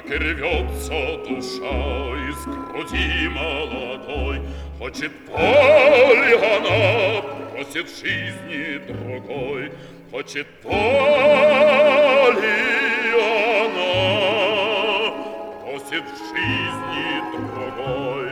Так и рвется душа из груди молодой. Хочет поле она, просит жизни другой. Хочет поле она, просит жизни другой.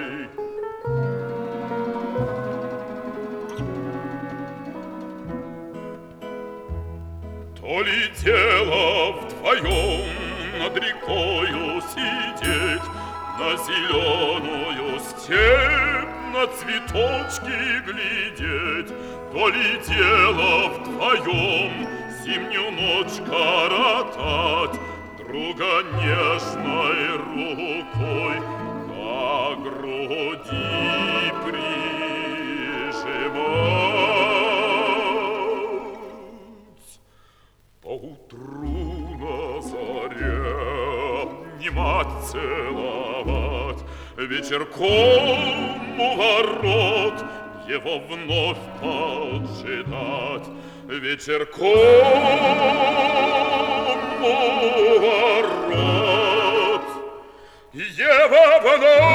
То ли дело вдвоем над рекою сидеть, на зеленую степь, на цветочки глядеть, то ли дело вдвоем зимнюю ночь коротать, друга нежной рукой к груди прижимать. Поутру на заре обнимать, целовать, вечерком у ворот его вновь поджидать. Вечерком у ворот его вновь